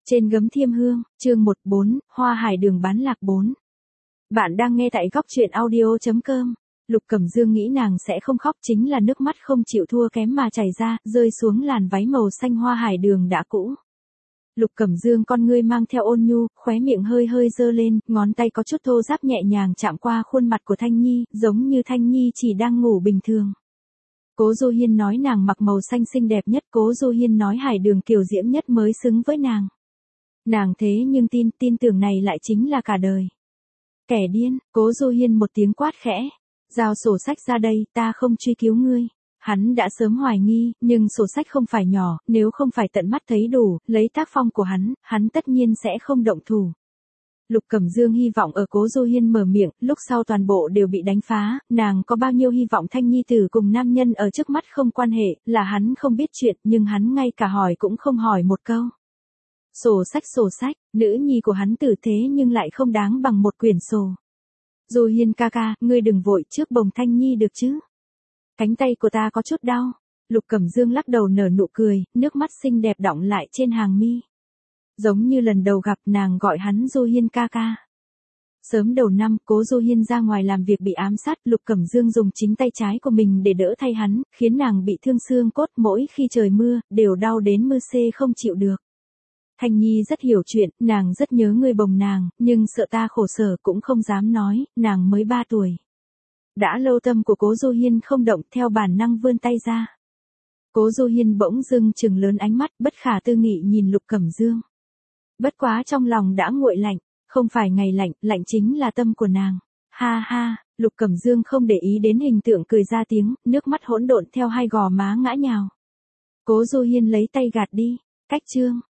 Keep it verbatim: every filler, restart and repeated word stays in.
Trên gấm thiêm hương, chương một bốn, Hoa Hải Đường bán lạc bốn. Bạn đang nghe tại góc truyện audio chấm com. Lục Cẩm Dương nghĩ nàng sẽ không khóc, chính là nước mắt không chịu thua kém mà chảy ra, rơi xuống làn váy màu xanh hoa hải đường đã cũ. Lục Cẩm Dương con ngươi mang theo ôn nhu, khóe miệng hơi hơi dơ lên, ngón tay có chút thô ráp nhẹ nhàng chạm qua khuôn mặt của Thanh Nhi, giống như Thanh Nhi chỉ đang ngủ bình thường. Cố Du Hiên nói nàng mặc màu xanh xinh đẹp nhất, Cố Du Hiên nói hải đường kiều diễm nhất mới xứng với nàng. Nàng thế nhưng tin, tin tưởng này lại chính là cả đời. Kẻ điên, Cố Du Hiên một tiếng quát khẽ. Giao sổ sách ra đây, ta không truy cứu ngươi. Hắn đã sớm hoài nghi, nhưng sổ sách không phải nhỏ, nếu không phải tận mắt thấy đủ, lấy tác phong của hắn, hắn tất nhiên sẽ không động thủ. Lục Cẩm Dương hy vọng ở Cố Du Hiên mở miệng, lúc sau toàn bộ đều bị đánh phá, nàng có bao nhiêu hy vọng Thanh Nhi tử cùng nam nhân ở trước mắt không quan hệ, là hắn không biết chuyện, nhưng hắn ngay cả hỏi cũng không hỏi một câu. Sổ sách sổ sách, nữ nhi của hắn tử thế nhưng lại không đáng bằng một quyển sổ. Du Hiên ca ca, ngươi đừng vội, trước bồng Thanh Nhi được chứ. Cánh tay của ta có chút đau. Lục Cẩm Dương lắc đầu nở nụ cười, nước mắt xinh đẹp đọng lại trên hàng mi. Giống như lần đầu gặp, nàng gọi hắn Du Hiên ca ca. Sớm đầu năm, Cố Du Hiên ra ngoài làm việc bị ám sát, Lục Cẩm Dương dùng chính tay trái của mình để đỡ thay hắn, khiến nàng bị thương xương cốt, mỗi khi trời mưa, đều đau đến mưa xê không chịu được. Thanh Nhi rất hiểu chuyện, nàng rất nhớ người bồng nàng, nhưng sợ ta khổ sở cũng không dám nói, nàng mới ba tuổi. Đã lâu tâm của Cố Du Hiên không động, theo bản năng vươn tay ra. Cố Du Hiên bỗng dưng trừng lớn ánh mắt, bất khả tư nghị nhìn Lục Cẩm Dương. Bất quá trong lòng đã nguội lạnh, không phải ngày lạnh, lạnh chính là tâm của nàng. Ha ha, Lục Cẩm Dương không để ý đến hình tượng cười ra tiếng, nước mắt hỗn độn theo hai gò má ngã nhào. Cố Du Hiên lấy tay gạt đi, cách chương,